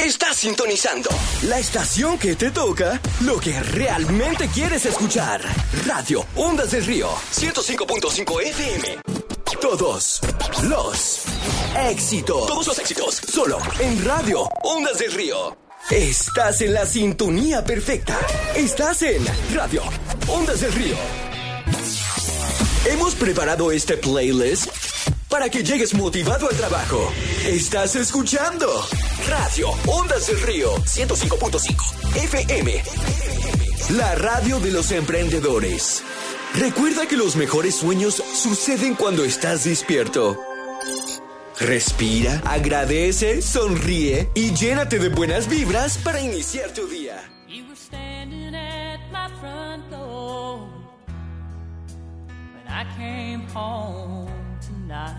Estás sintonizando la estación que te toca, lo que realmente quieres escuchar. Radio Ondas del Río, 105.5 FM. Todos los éxitos, solo en Radio Ondas del Río. Estás en la sintonía perfecta. Estás en Radio Ondas del Río. Hemos preparado este playlist para que llegues motivado al trabajo. Estás escuchando Radio Ondas del Río, 105.5 FM. La radio de los emprendedores. Recuerda que los mejores sueños suceden cuando estás despierto. Respira, agradece, sonríe y llénate de buenas vibras para iniciar tu día. You were standing at my front door when I came home tonight,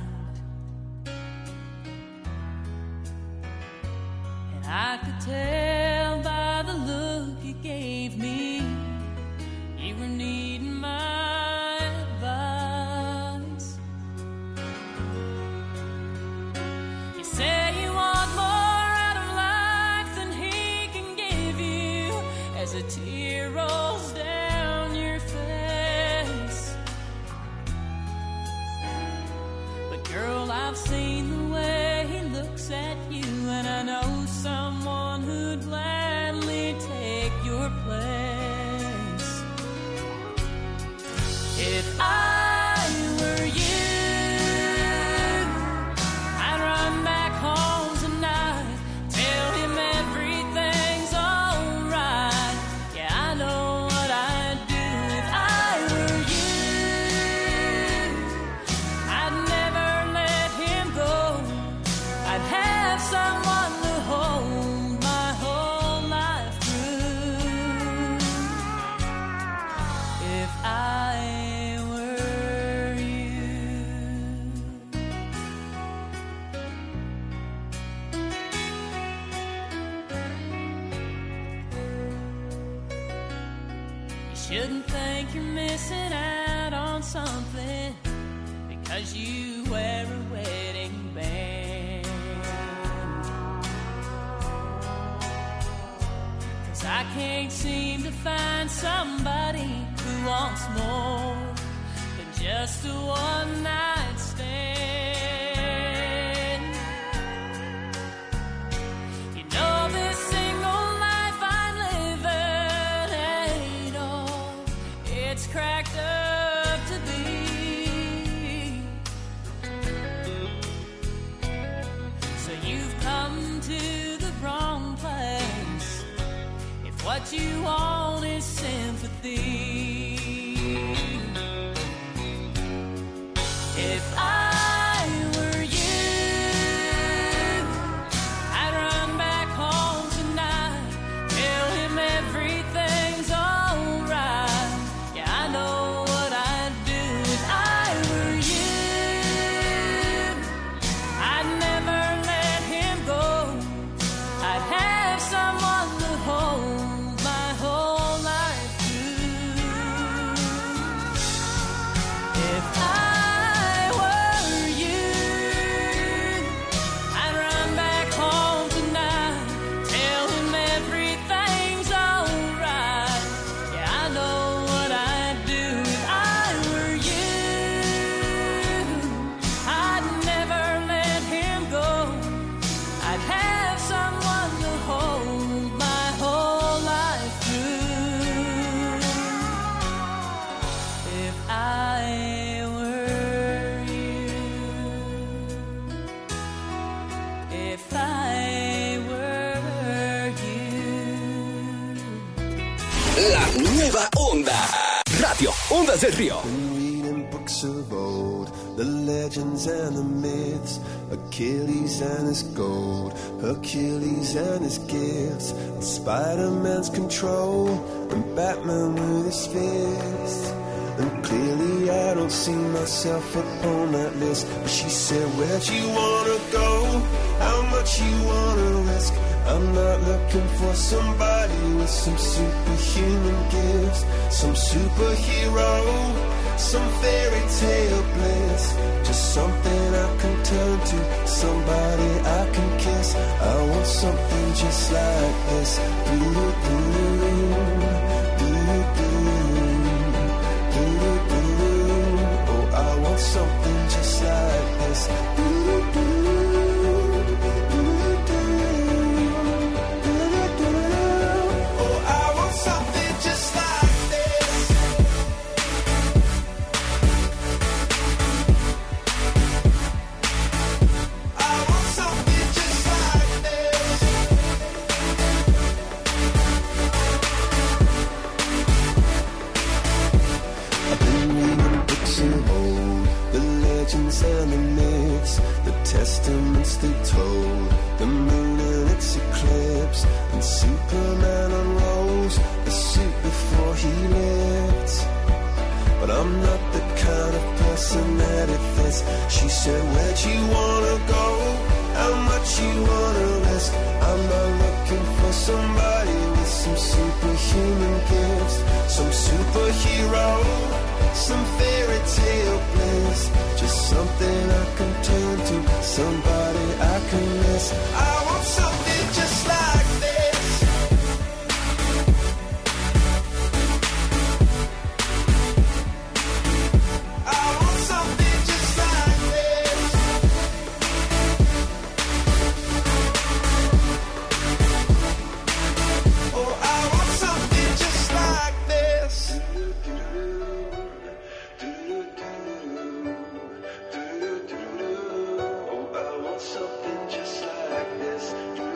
and I could tell by the look you gave me you were needing my advice. You say you want more out of life than he can give you, as a tear rolls down your face. But girl, I've seen the way he looks at you, and I know someone who'd gladly take your place. If I were you, I'd run back home tonight, tell him everything's alright. Yeah, I know what I'd do if I were you. I'd never let him go. I'd have someone to hold my whole life through. If I were you. You shouldn't think you're missing out on something because you wear a wedding band. 'Cause I can't seem to find somebody who wants more than just a one night stand. You know this single life I'm living ain't all it's cracked up to be. So you've come to the wrong place if what you want is sympathy. If I were you, I'd run back home tonight, tell him everything's alright. Yeah, I know what I'd do if I were you. I'd never let him go. I'd have someone to hold my whole life through. If I were you, I'd run back home tonight, tell him everything's alright. Yeah, I know what I'd do if I were you. I'd never let him go. I'd have someone to hold my whole life through. If I were you. If I were you. La nueva onda. Radio Ondas del Río. Reading books of old, the legends and the myths, Achilles and his gold, Hercules and his gifts, and Spider-Man's control, and Batman with his fists. And clearly I don't see myself upon that list. But she said, where'd you wanna go? How much you wanna risk? I'm not looking for somebody with some superhuman gifts, some superhero, some fairy tale bliss. Just something I can turn to, somebody I can kiss. I want something just like this. Oh, I want something just like this. Oh, I want something just like this. I want something just like this. I've been reading books of old, the legends and the myths, the testaments they told, the moon and its eclipse, and Superman unrolls the suit before he lived. But I'm not the kind of person that it fits. She said, where'd you wanna go? How much you wanna risk? I'm not looking for somebody with some superhuman gifts, some superhero, some fairy tale bliss. Just something I can turn to, somebody I can miss. I want something just like this. I want something just like this. Oh, I want something just like this. Oh, I want something just like this.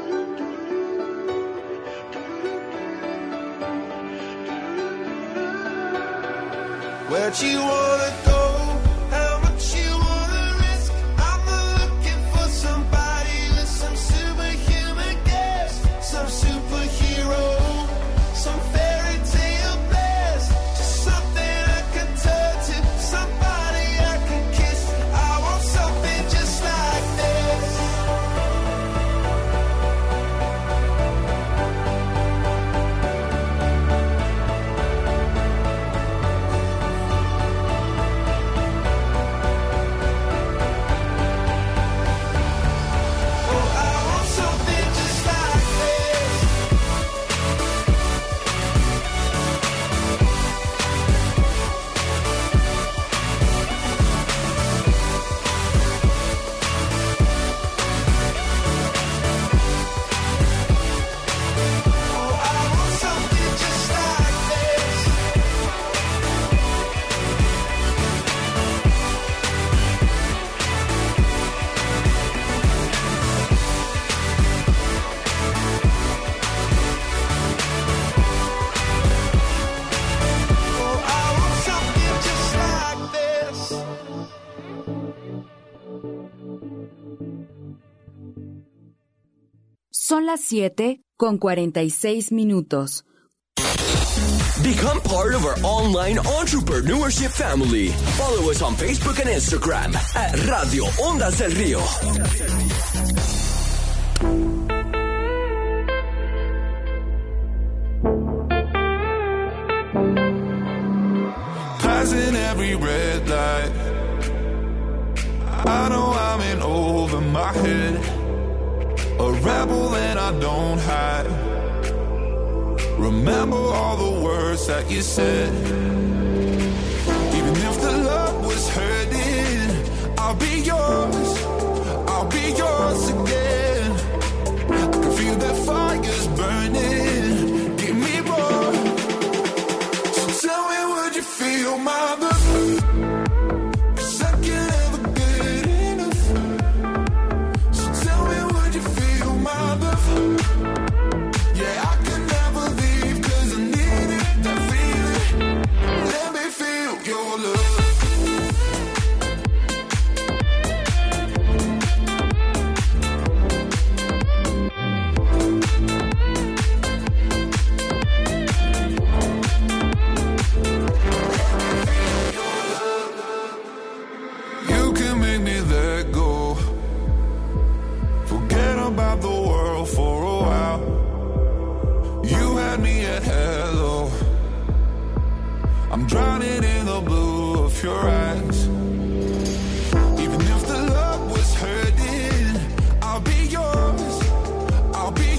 Where'd you wanna go? How much you wanna risk? I'm not looking for somebody with some superhuman gifts, some superhero, some fairy tale bliss. Just something I can turn to, somebody I can kiss. I want something just like this. Oh, I want something just like this. Oh, I want something just like this. Oh, I want something just like this. Son las 7:46. Become part of our online entrepreneurship family. Follow us on Facebook and Instagram at Radio Ondas del Río. Passing every red light, I know I'm in over my head, a rebel and I don't hide. Remember all the words that you said. Even if the love was hurting, I'll be yours, I'll be yours again. I can feel that fire's burning, give me more. So tell me, would you feel my love? 'Cause I can't ever get enough. So tell me, would you feel my love? Yeah, I can never leave 'cause I need it, that feeling. Let me feel your love. You can make me let go. Forget about the world for a while. You had me at hello. I'm drowning in the blue of your eyes. Even if the love was hurting, I'll be yours, I'll be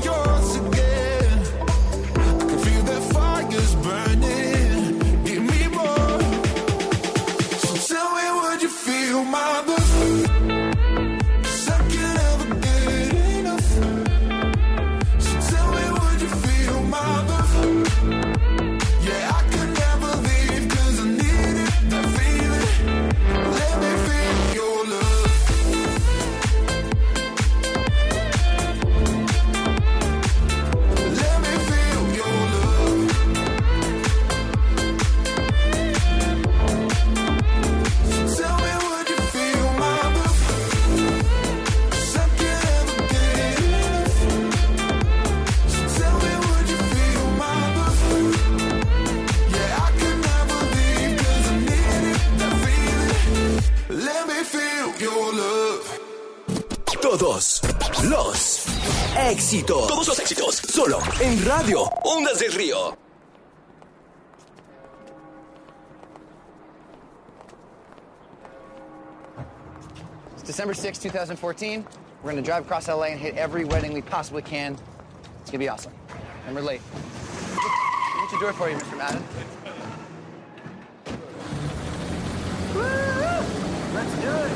éxito. Todos los éxitos, solo en Radio Ondas del Río. It's December 6, 2014. We're gonna drive across LA and hit every wedding we possibly can. It's gonna be awesome. And we're late. What's your door for you, Mr. Madden? Woo! Let's do it.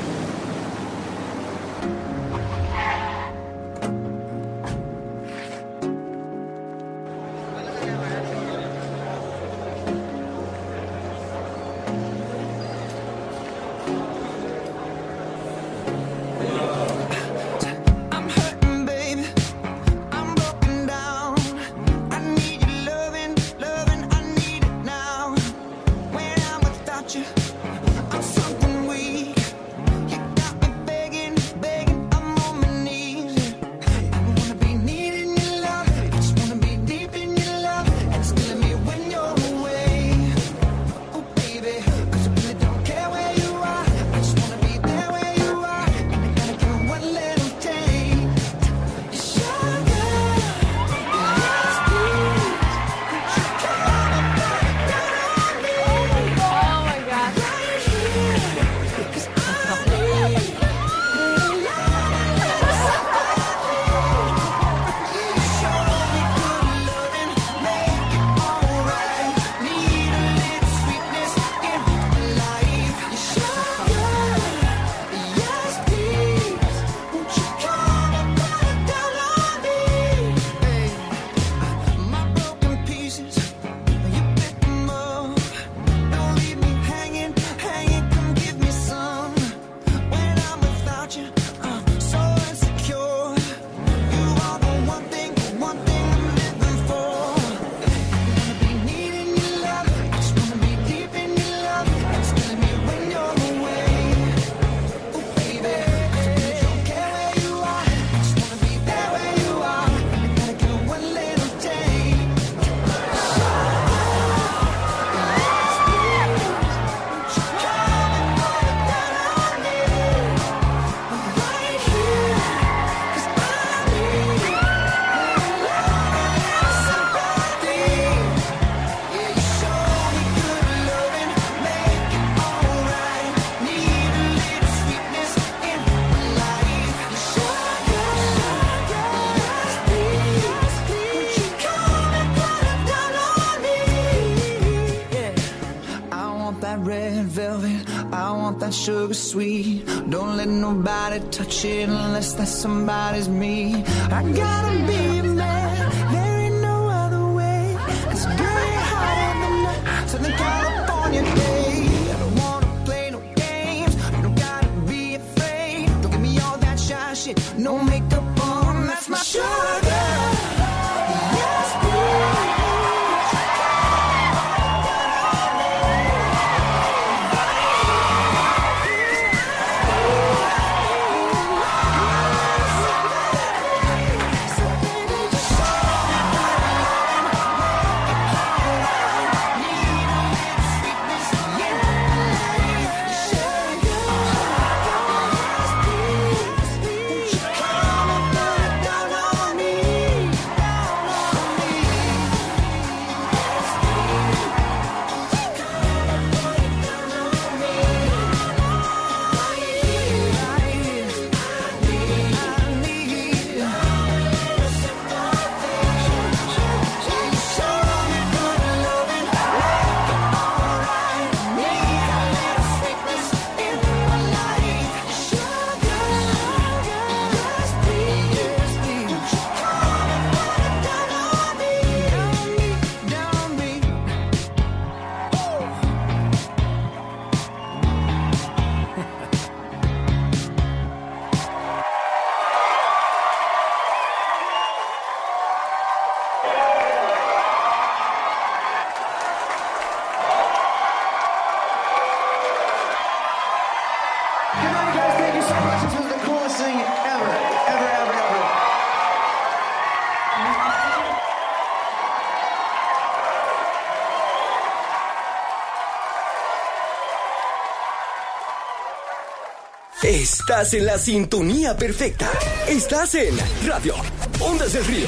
Sugar sweet, don't let nobody touch it unless that somebody's me. I gotta be a man, there ain't no other way. It's getting hot in the night, Southern California day. I don't wanna play no games, you don't gotta be afraid. Don't give me all that shy shit, no makeup on, that's my sugar. Yes, please. Come Estás en la sintonía perfecta. Estás en Radio Ondas del Río.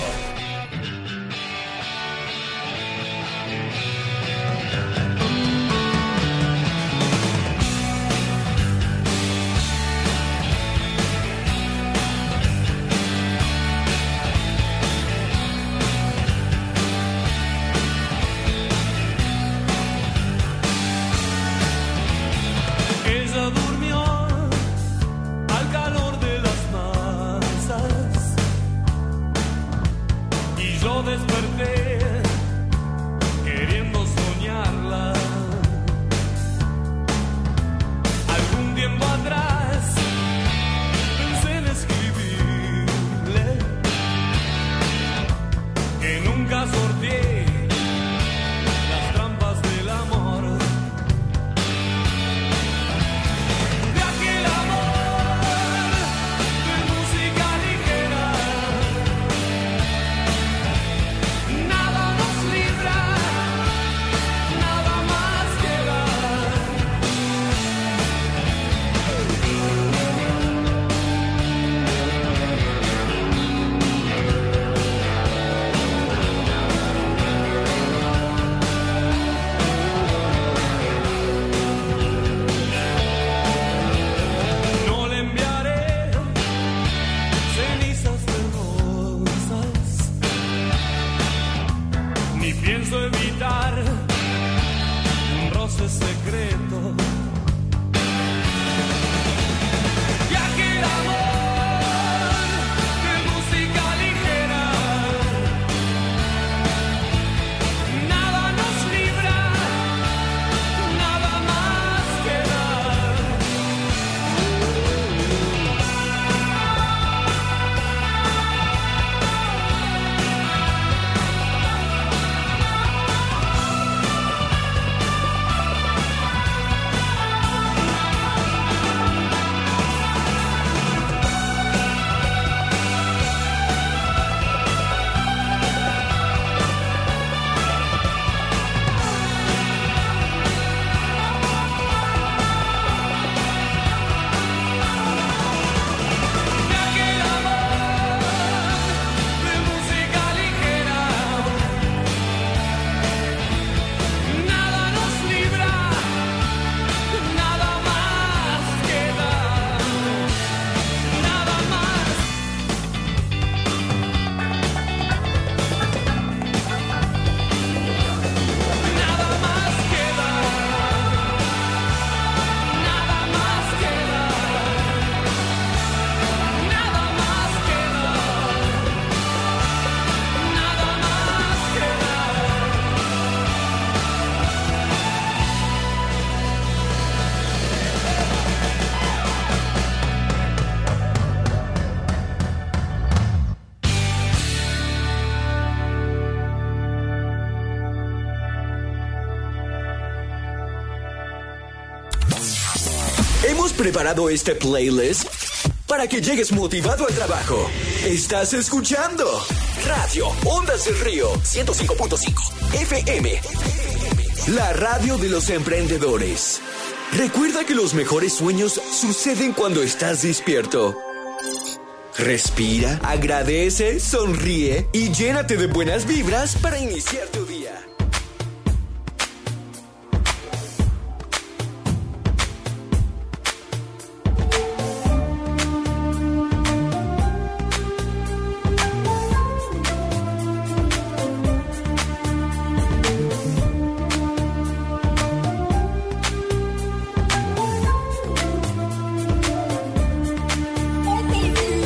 Hemos preparado este playlist para que llegues motivado al trabajo. Estás escuchando Radio Ondas del Río 105.5 FM, la radio de los emprendedores. Recuerda que los mejores sueños suceden cuando estás despierto. Respira, agradece, sonríe y llénate de buenas vibras para iniciar tu día.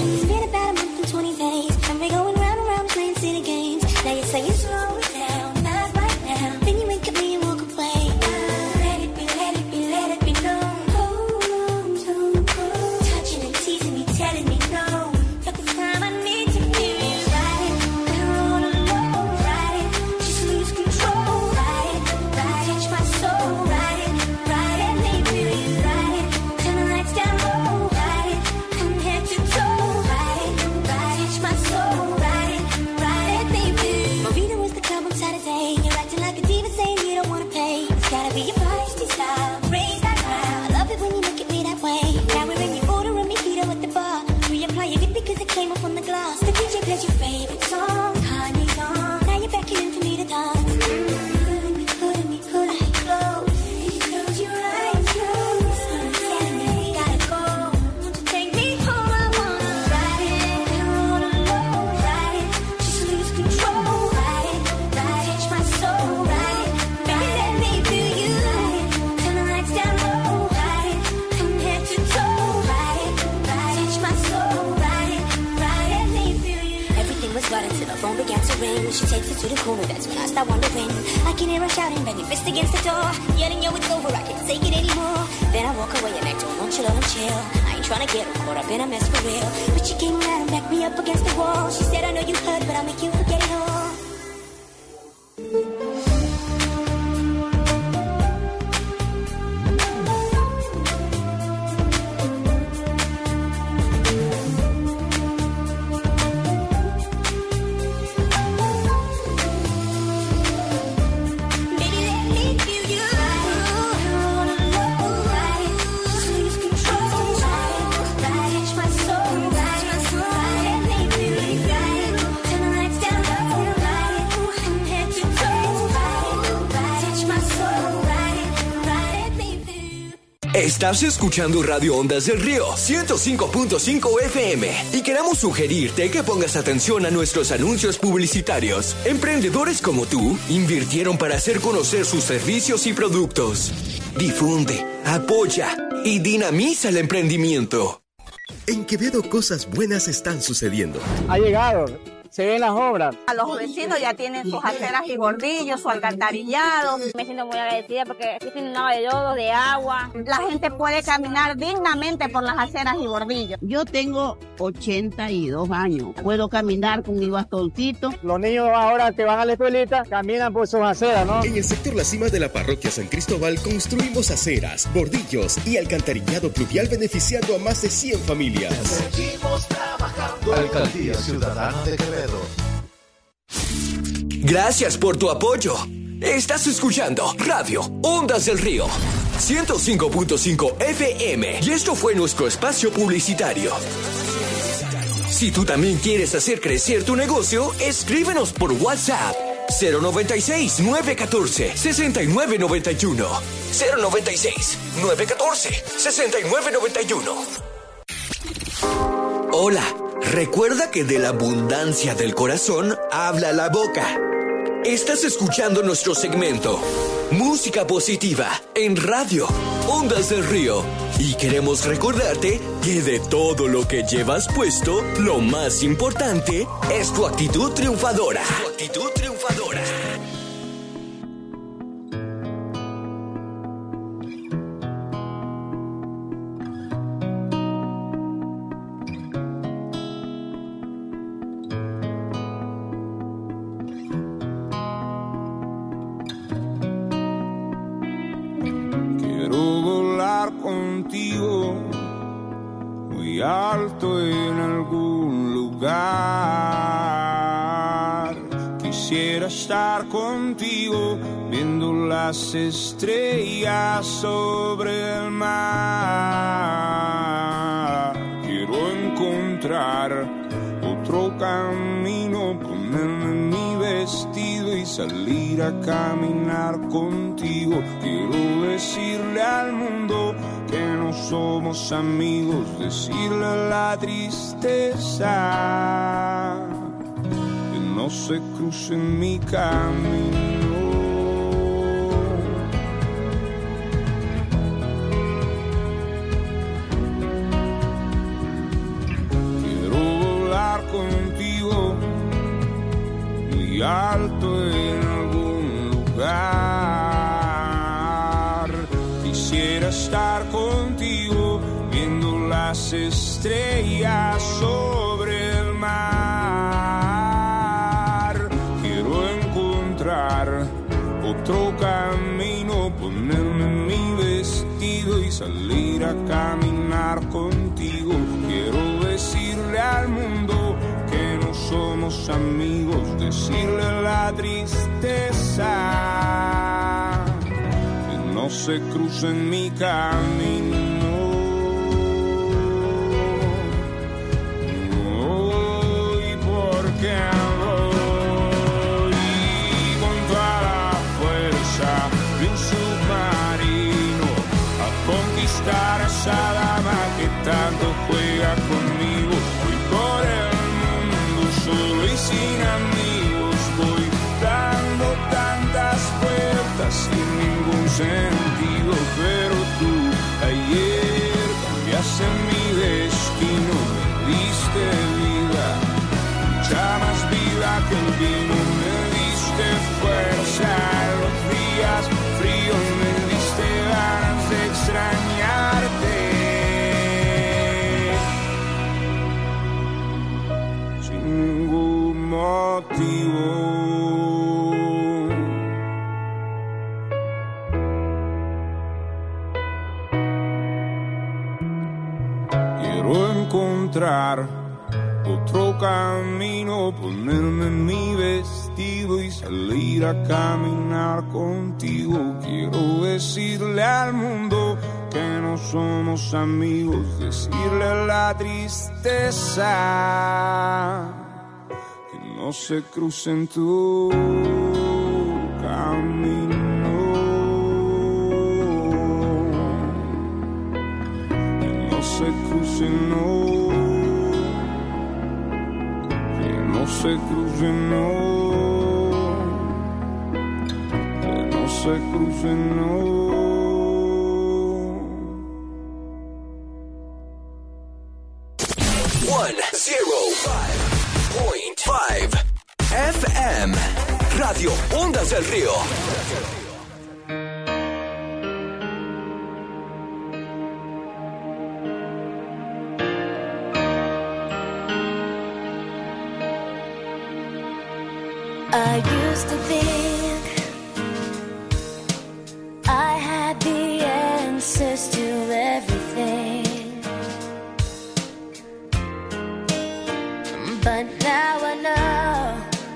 Now you say you slow it down. right until her phone began to ring. She takes it to the corner, that's when I start wondering. I can hear her shouting, banging fist against the door, yelling, yo, it's over, I can't take it anymore. Then I walk away and act all nonchalant and chill. I ain't trying to get her caught up in a mess for real. But she came around and backed me up against the wall. She said, I know you heard, but I'll make you forget it all. Estás escuchando Radio Ondas del Río 105.5 FM y queremos sugerirte que pongas atención a nuestros anuncios publicitarios. Emprendedores como tú invirtieron para hacer conocer sus servicios y productos. Difunde, apoya y dinamiza el emprendimiento. En Quevedo cosas buenas están sucediendo. Ha llegado. Se ven las obras. A los vecinos ya tienen sus aceras y bordillos, su alcantarillado. Me siento muy agradecida porque aquí tiene un agua de lodo, de agua. La gente puede caminar dignamente por las aceras y bordillos. Yo tengo 82 años. Puedo caminar con mi bastoncito. Los niños ahora que van a la escuelita caminan por sus aceras, ¿no? En el sector La Cima de la parroquia San Cristóbal construimos aceras, bordillos y alcantarillado pluvial beneficiando a más de 100 familias. Seguimos trabajando. Alcaldía Ciudadana de Quevedo. Gracias por tu apoyo. Estás escuchando Radio Ondas del Río 105.5 FM y esto fue nuestro espacio publicitario. Si tú también quieres hacer crecer tu negocio, escríbenos por WhatsApp 096-914-6991 096-914-6991. Hola, recuerda que de la abundancia del corazón habla la boca. Estás escuchando nuestro segmento Música Positiva en Radio Ondas del Río y queremos recordarte que de todo lo que llevas puesto, lo más importante es tu actitud triunfadora. Tu actitud triunfadora. Contigo, muy alto en algún lugar. Quisiera estar contigo, viendo las estrellas sobre el mar. Quiero encontrar otro camino, ponerme mi vestido y salir a caminar contigo. Quiero decirle al mundo que no somos amigos, decirle a la tristeza que no se cruce en mi camino. Quiero volar contigo muy alto en algún lugar. Quisiera estar contigo viendo las estrellas sobre el mar. Quiero encontrar otro camino, ponerme mi vestido y salir a caminar contigo. Quiero decirle al mundo que no somos amigos, decirle a la tristeza que no se cruce en mi camino. Hoy porque voy con toda la fuerza de un submarino a conquistar a esa dama que tanto juega conmigo. Voy por el mundo solo y sin amigos, voy dando tantas vueltas sin ningún sentido, pero tú ayer cambiaste mi destino, me diste vida, mucha más vida. aquel vino me diste fuerza, los días fríos me diste ganas de extrañarte. Sin ningún motivo. Quiero encontrar otro camino, ponerme mi vestido y salir a caminar contigo. Quiero decirle al mundo que no somos amigos, decirle a la tristeza que no se cruce en tu camino, que no se cruce, no. No se cruce, no, que no se cruce, no. 105.5 FM Radio Ondas del Río. I used to think I had the answers to everything, but now I know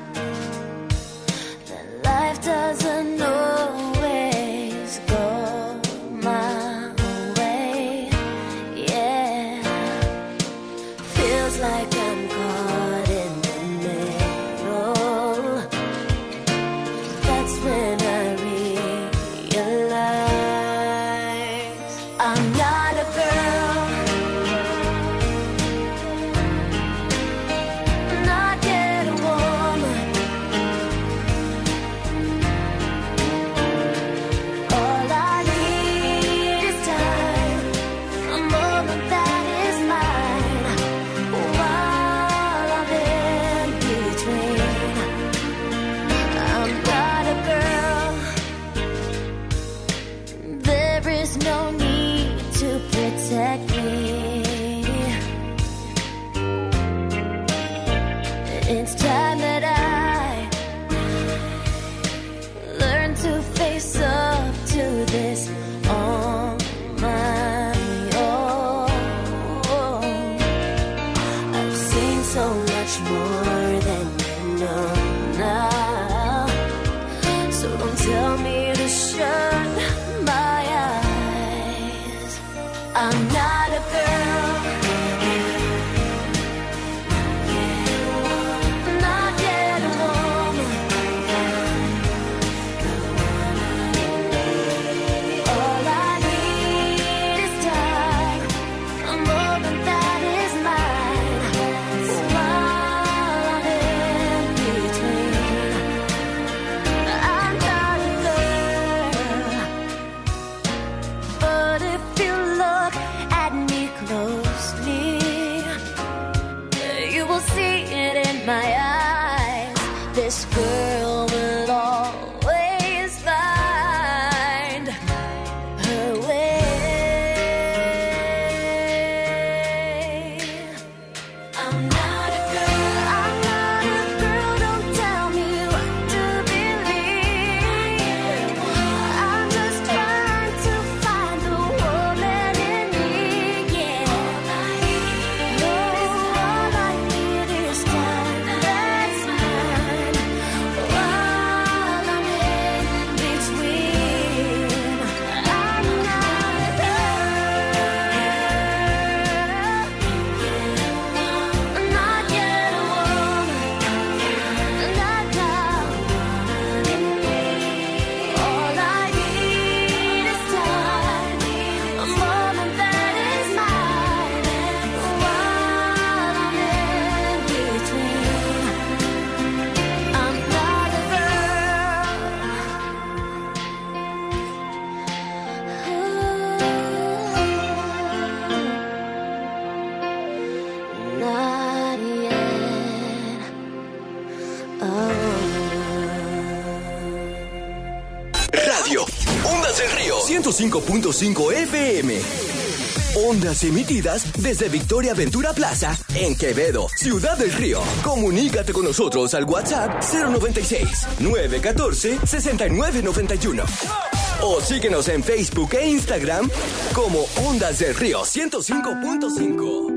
that life doesn't always go my way. Yeah, feels like I'm caught in the middle. That's when I realize I'm not a girl, not yet a woman. All I need is time, a moment that is mine, while I'm in between. I'm not a girl, there is no need to protect me. It's time that I learn to face up to this on my own. I've seen so much more than you know now, so don't tell me to shut my eyes. I'm not a girl, not yet a woman. All I need is time, a moment that is mine, while I'm in between. I'm not a girl, but if you look at me closely, you will see it in my eyes. This girl will always find her way. I'm not a girl, I'm not a girl, don't tell me what to believe. I'm just trying to find the woman in me, yeah. No, all I need is time, that's mine, Radio Ondas del Río 105.5 FM. Ondas emitidas desde Victoria Ventura Plaza en Quevedo, Ciudad del Río. Comunícate con nosotros al WhatsApp 096-914-6991. O síguenos en Facebook e Instagram como Ondas del Río 105.5.